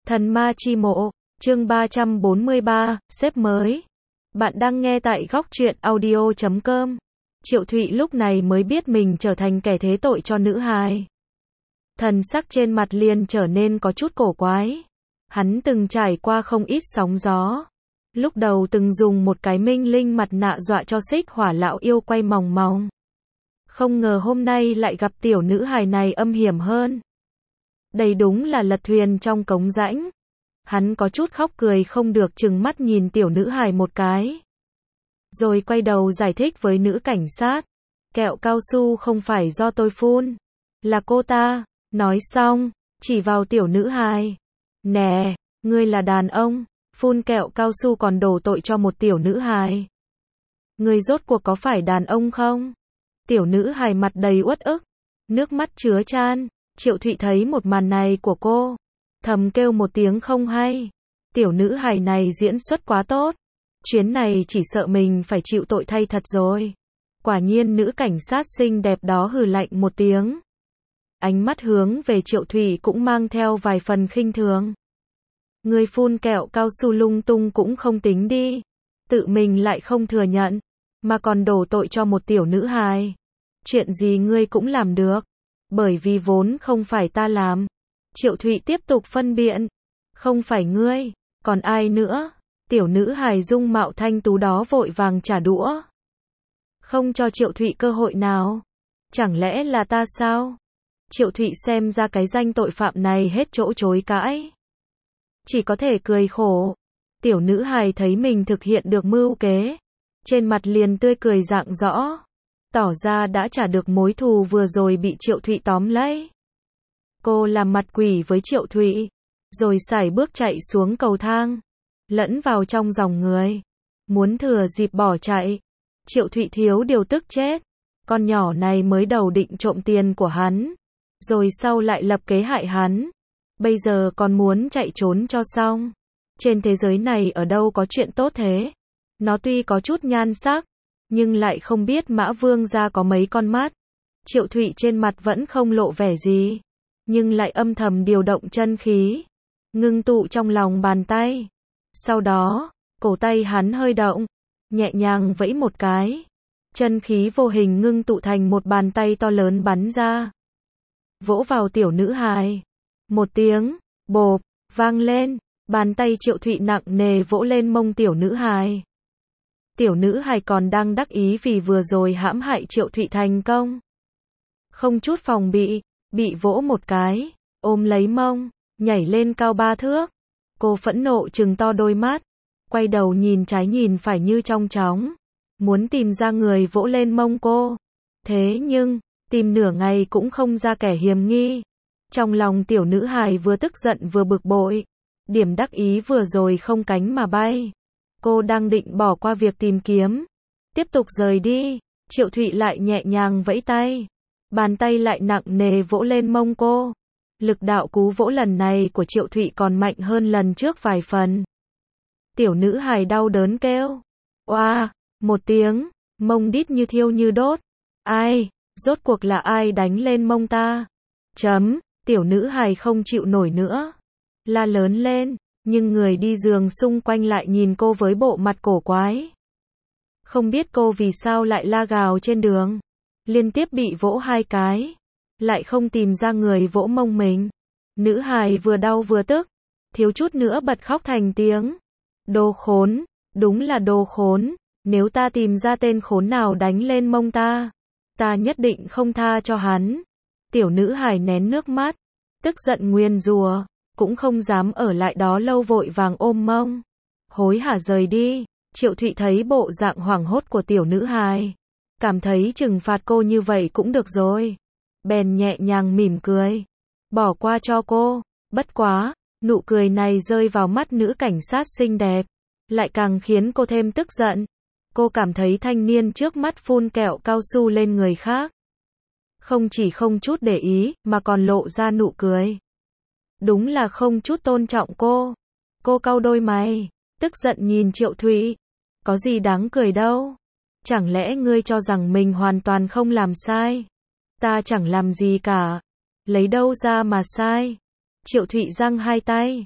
Thần ma chi mộ, chương 343, sếp mới. Bạn đang nghe tại góc truyện audio.com. Triệu Thụy lúc này mới biết mình trở thành kẻ thế tội cho nữ hài. Thần sắc trên mặt liền trở nên có chút cổ quái. Hắn từng trải qua không ít sóng gió. Lúc đầu từng dùng một cái minh linh mặt nạ dọa cho Xích Hỏa lão yêu quay mòng mòng. Không ngờ hôm nay lại gặp tiểu nữ hài này âm hiểm hơn. Đây đúng là lật thuyền trong cống rãnh. Hắn có chút khóc cười không được trừng mắt nhìn tiểu nữ hài một cái. Rồi quay đầu giải thích với nữ cảnh sát. Kẹo cao su không phải do tôi phun. Là cô ta. Nói xong, chỉ vào tiểu nữ hài. Nè, ngươi là đàn ông, phun kẹo cao su còn đổ tội cho một tiểu nữ hài. Ngươi rốt cuộc có phải đàn ông không? Tiểu nữ hài mặt đầy uất ức, nước mắt chứa chan. Triệu Thụy thấy một màn này của cô, thầm kêu một tiếng không hay. Tiểu nữ hài này diễn xuất quá tốt. Chuyến này chỉ sợ mình phải chịu tội thay thật rồi. Quả nhiên nữ cảnh sát xinh đẹp đó hừ lạnh một tiếng. Ánh mắt hướng về Triệu Thụy cũng mang theo vài phần khinh thường. Ngươi phun kẹo cao su lung tung cũng không tính đi. Tự mình lại không thừa nhận, mà còn đổ tội cho một tiểu nữ hài. Chuyện gì ngươi cũng làm được. Bởi vì vốn không phải ta làm. Triệu Thụy tiếp tục phân biện. Không phải ngươi, còn ai nữa? Tiểu nữ hài dung mạo thanh tú đó vội vàng trả đũa. Không cho Triệu Thụy cơ hội nào. Chẳng lẽ là ta sao? Triệu Thụy xem ra cái danh tội phạm này hết chỗ chối cãi. Chỉ có thể cười khổ. Tiểu nữ hài thấy mình thực hiện được mưu kế. Trên mặt liền tươi cười rạng rõ. Tỏ ra đã trả được mối thù vừa rồi bị Triệu Thụy tóm lấy. Cô làm mặt quỷ với Triệu Thụy. Rồi sải bước chạy xuống cầu thang. Lẫn vào trong dòng người. Muốn thừa dịp bỏ chạy. Triệu Thụy thiếu điều tức chết. Con nhỏ này mới đầu định trộm tiền của hắn. Rồi sau lại lập kế hại hắn. Bây giờ còn muốn chạy trốn cho xong. Trên thế giới này ở đâu có chuyện tốt thế. Nó tuy có chút nhan sắc, nhưng lại không biết Mã Vương gia có mấy con mắt. Triệu Thụy trên mặt vẫn không lộ vẻ gì, nhưng lại âm thầm điều động chân khí, ngưng tụ trong lòng bàn tay. Sau đó, cổ tay hắn hơi động, nhẹ nhàng vẫy một cái. Chân khí vô hình ngưng tụ thành một bàn tay to lớn bắn ra. Vỗ vào tiểu nữ hài. Một tiếng, bộp, vang lên, bàn tay Triệu Thụy nặng nề vỗ lên mông tiểu nữ hài. Tiểu nữ hài còn đang đắc ý vì vừa rồi hãm hại Triệu Thụy thành công. Không chút phòng bị vỗ một cái, ôm lấy mông, nhảy lên cao 3 thước. Cô phẫn nộ trừng to đôi mắt, quay đầu nhìn trái nhìn phải như trong chóng, muốn tìm ra người vỗ lên mông cô. Thế nhưng, tìm nửa ngày cũng không ra kẻ hiềm nghi. Trong lòng tiểu nữ hài vừa tức giận vừa bực bội. Điểm đắc ý vừa rồi không cánh mà bay. Cô đang định bỏ qua việc tìm kiếm, tiếp tục rời đi. Triệu Thụy lại nhẹ nhàng vẫy tay. Bàn tay lại nặng nề vỗ lên mông cô. Lực đạo cú vỗ lần này của Triệu Thụy còn mạnh hơn lần trước vài phần. Tiểu nữ hài đau đớn kêu. Oa, một tiếng, mông đít như thiêu như đốt. Ai, rốt cuộc là ai đánh lên mông ta? Tiểu nữ hài không chịu nổi nữa. La lớn lên, nhưng người đi giường xung quanh lại nhìn cô với bộ mặt cổ quái. Không biết cô vì sao lại la gào trên đường. Liên tiếp bị vỗ 2 cái. Lại không tìm ra người vỗ mông mình. Nữ hài vừa đau vừa tức. Thiếu chút nữa bật khóc thành tiếng. Đồ khốn, đúng là đồ khốn. Nếu ta tìm ra tên khốn nào đánh lên mông ta, ta nhất định không tha cho hắn. Tiểu nữ hài nén nước mắt, tức giận nguyền rủa, cũng không dám ở lại đó lâu vội vàng ôm mông. Hối hả rời đi. Triệu Thụy thấy bộ dạng hoảng hốt của tiểu nữ hài. Cảm thấy trừng phạt cô như vậy cũng được rồi. Bèn nhẹ nhàng mỉm cười. Bỏ qua cho cô. Bất quá, nụ cười này rơi vào mắt nữ cảnh sát xinh đẹp. Lại càng khiến cô thêm tức giận. Cô cảm thấy thanh niên trước mắt phun kẹo cao su lên người khác. Không chỉ không chút để ý, mà còn lộ ra nụ cười. Đúng là không chút tôn trọng cô. Cô cau đôi mày, tức giận nhìn Triệu Thụy. Có gì đáng cười đâu. Chẳng lẽ ngươi cho rằng mình hoàn toàn không làm sai? Ta chẳng làm gì cả. Lấy đâu ra mà sai? Triệu Thụy giang 2 tay.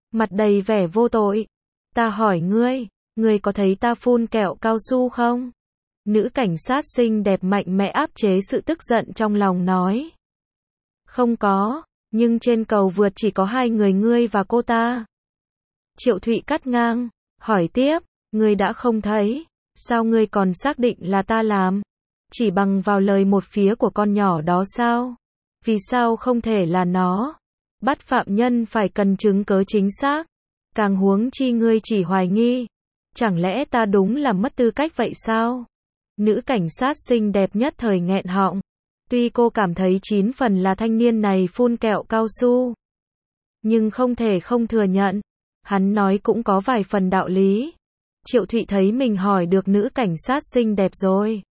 mặt đầy vẻ vô tội. Ta hỏi ngươi, ngươi có thấy ta phun kẹo cao su không? Nữ cảnh sát xinh đẹp mạnh mẽ áp chế sự tức giận trong lòng nói. Không có, nhưng trên cầu vượt chỉ có hai người ngươi và cô ta. Triệu Thụy cắt ngang, hỏi tiếp, ngươi đã không thấy, sao ngươi còn xác định là ta làm? Chỉ bằng vào lời một phía của con nhỏ đó sao? Vì sao không thể là nó? Bắt phạm nhân phải cần chứng cớ chính xác. Càng huống chi ngươi chỉ hoài nghi. Chẳng lẽ ta đúng là mất tư cách vậy sao? Nữ cảnh sát xinh đẹp nhất thời nghẹn họng. Tuy cô cảm thấy 9 phần là thanh niên này phun kẹo cao su, nhưng không thể không thừa nhận. Hắn nói cũng có vài phần đạo lý. Triệu Thụy thấy mình hỏi được nữ cảnh sát xinh đẹp rồi.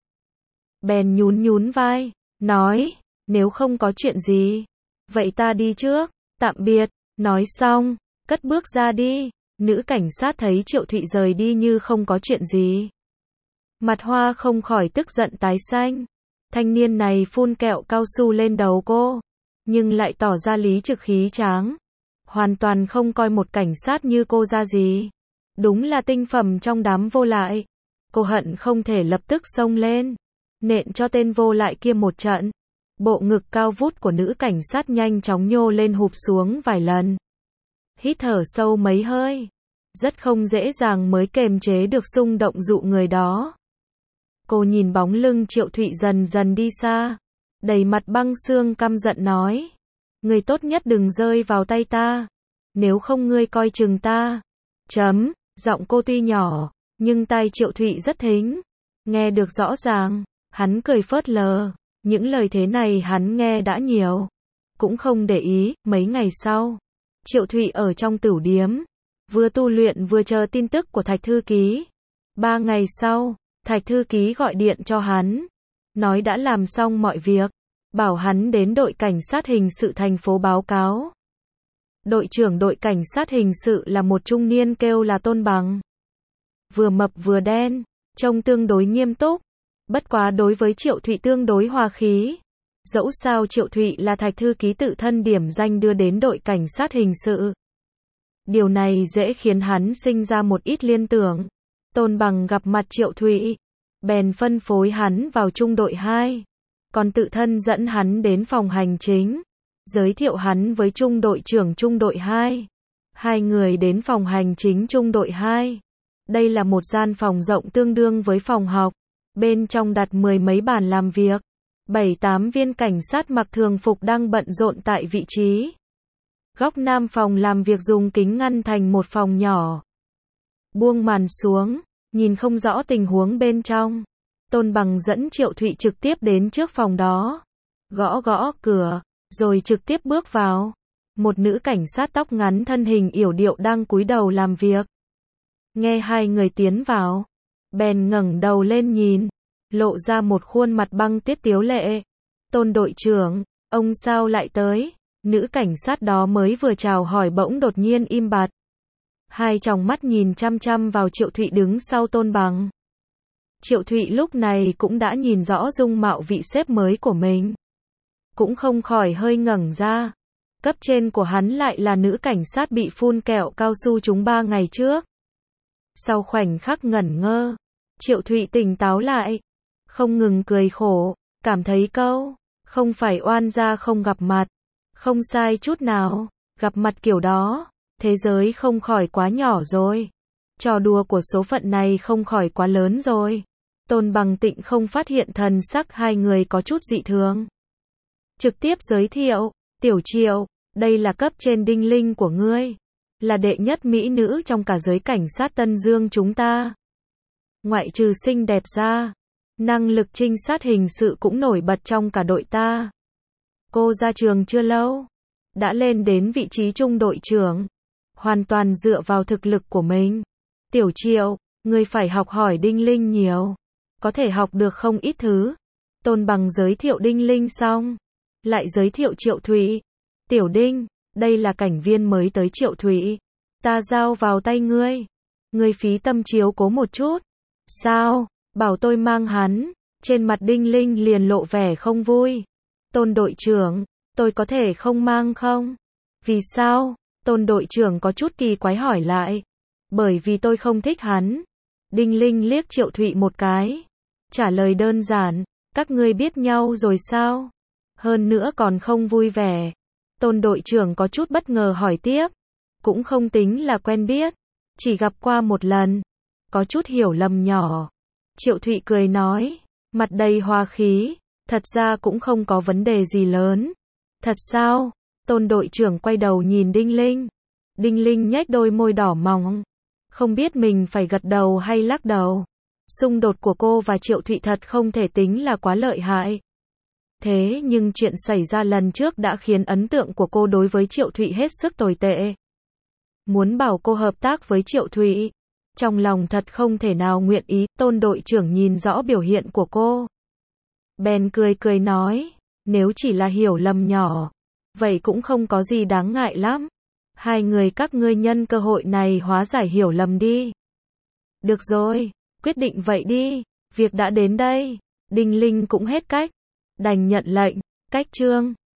Bèn nhún nhún vai, nói, nếu không có chuyện gì, vậy ta đi trước, tạm biệt. Nói xong, cất bước ra đi. Nữ cảnh sát thấy Triệu Thụy rời đi như không có chuyện gì. Mặt hoa không khỏi tức giận tái xanh. Thanh niên này phun kẹo cao su lên đầu cô, nhưng lại tỏ ra lý trực khí tráng. Hoàn toàn không coi một cảnh sát như cô ra gì. Đúng là tinh phẩm trong đám vô lại. Cô hận không thể lập tức xông lên, nện cho tên vô lại kia một trận. Bộ ngực cao vút của nữ cảnh sát nhanh chóng nhô lên hụp xuống vài lần. Hít thở sâu mấy hơi. Rất không dễ dàng mới kềm chế được xung động dụ người đó. Cô nhìn bóng lưng Triệu Thụy dần dần đi xa. Đầy mặt băng xương căm giận nói. Ngươi tốt nhất đừng rơi vào tay ta. Nếu không ngươi coi chừng ta. Giọng cô tuy nhỏ, nhưng tai Triệu Thụy rất thính. Nghe được rõ ràng. Hắn cười phớt lờ. Những lời thế này hắn nghe đã nhiều. Cũng không để ý. Mấy ngày sau, Triệu Thụy ở trong tửu điếm, vừa tu luyện vừa chờ tin tức của Thạch thư ký. 3 ngày sau, Thạch thư ký gọi điện cho hắn, nói đã làm xong mọi việc, bảo hắn đến đội cảnh sát hình sự thành phố báo cáo. Đội trưởng đội cảnh sát hình sự là một trung niên kêu là Tôn Bằng. Vừa mập vừa đen, trông tương đối nghiêm túc, bất quá đối với Triệu Thụy tương đối hòa khí. Dẫu sao Triệu Thụy là Thạch thư ký tự thân điểm danh đưa đến đội cảnh sát hình sự. Điều này dễ khiến hắn sinh ra một ít liên tưởng. Tôn Bằng gặp mặt Triệu Thụy, bèn phân phối hắn vào trung đội 2, còn tự thân dẫn hắn đến phòng hành chính, giới thiệu hắn với trung đội trưởng trung đội 2. Hai người đến phòng hành chính trung đội 2. Đây là một gian phòng rộng tương đương với phòng học, bên trong đặt 10 mấy bàn làm việc. 7-8 viên cảnh sát mặc thường phục đang bận rộn tại vị trí. Góc nam phòng làm việc dùng kính ngăn thành một phòng nhỏ. Buông màn xuống, nhìn không rõ tình huống bên trong. Tôn Bằng dẫn Triệu Thụy trực tiếp đến trước phòng đó. Gõ gõ cửa, rồi trực tiếp bước vào. Một nữ cảnh sát tóc ngắn thân hình yểu điệu đang cúi đầu làm việc. Nghe hai người tiến vào, bèn ngẩng đầu lên nhìn, lộ ra một khuôn mặt băng tiết tiếu lệ. Tôn đội trưởng, ông sao lại tới? Nữ cảnh sát đó mới vừa chào hỏi bỗng đột nhiên im bặt. Hai tròng mắt nhìn chăm chăm vào Triệu Thụy đứng sau Tôn Bằng. Triệu Thụy lúc này cũng đã nhìn rõ dung mạo vị sếp mới của mình. Cũng không khỏi hơi ngẩng ra. Cấp trên của hắn lại là nữ cảnh sát bị phun kẹo cao su trúng 3 ngày trước. Sau khoảnh khắc ngẩn ngơ, Triệu Thụy tỉnh táo lại, không ngừng cười khổ, cảm thấy câu, không phải oan gia không gặp mặt, không sai chút nào, gặp mặt kiểu đó, thế giới không khỏi quá nhỏ rồi. Trò đùa của số phận này không khỏi quá lớn rồi. Tôn Bằng Tịnh không phát hiện thần sắc hai người có chút dị thường. Trực tiếp giới thiệu, Tiểu Triệu, đây là cấp trên đinh linh của ngươi, là đệ nhất mỹ nữ trong cả giới cảnh sát Tân Dương chúng ta. Ngoại trừ xinh đẹp ra, năng lực trinh sát hình sự cũng nổi bật trong cả đội ta. Cô ra trường chưa lâu, đã lên đến vị trí trung đội trưởng, hoàn toàn dựa vào thực lực của mình. Tiểu Triệu, ngươi phải học hỏi đinh linh nhiều, có thể học được không ít thứ. Tôn Bằng giới thiệu đinh linh xong, lại giới thiệu Triệu Thụy. Tiểu Đinh, đây là cảnh viên mới tới Triệu Thụy, ta giao vào tay ngươi. Ngươi phí tâm chiếu cố một chút. Sao, bảo tôi mang hắn? Trên mặt đinh linh liền lộ vẻ không vui. Tôn đội trưởng, tôi có thể không mang không? Vì sao? Tôn đội trưởng có chút kỳ quái hỏi lại. Bởi vì tôi không thích hắn. Đinh Linh liếc Triệu Thụy một cái. Trả lời đơn giản, các ngươi biết nhau rồi sao? Hơn nữa còn không vui vẻ. Tôn đội trưởng có chút bất ngờ hỏi tiếp. Cũng không tính là quen biết. Chỉ gặp qua một lần. Có chút hiểu lầm nhỏ. Triệu Thụy cười nói. Mặt đầy hòa khí. Thật ra cũng không có vấn đề gì lớn. Thật sao? Tôn đội trưởng quay đầu nhìn Đinh Linh. Đinh Linh nhếch đôi môi đỏ mọng. Không biết mình phải gật đầu hay lắc đầu. Xung đột của cô và Triệu Thụy thật không thể tính là quá lợi hại. Thế nhưng chuyện xảy ra lần trước đã khiến ấn tượng của cô đối với Triệu Thụy hết sức tồi tệ. Muốn bảo cô hợp tác với Triệu Thụy, trong lòng thật không thể nào nguyện ý. Tôn đội trưởng nhìn rõ biểu hiện của cô. Bèn cười cười nói, nếu chỉ là hiểu lầm nhỏ, vậy cũng không có gì đáng ngại lắm. Hai người các ngươi nhân cơ hội này hóa giải hiểu lầm đi. Được rồi, quyết định vậy đi, việc đã đến đây. Đinh Linh cũng hết cách, đành nhận lệnh, cách chương.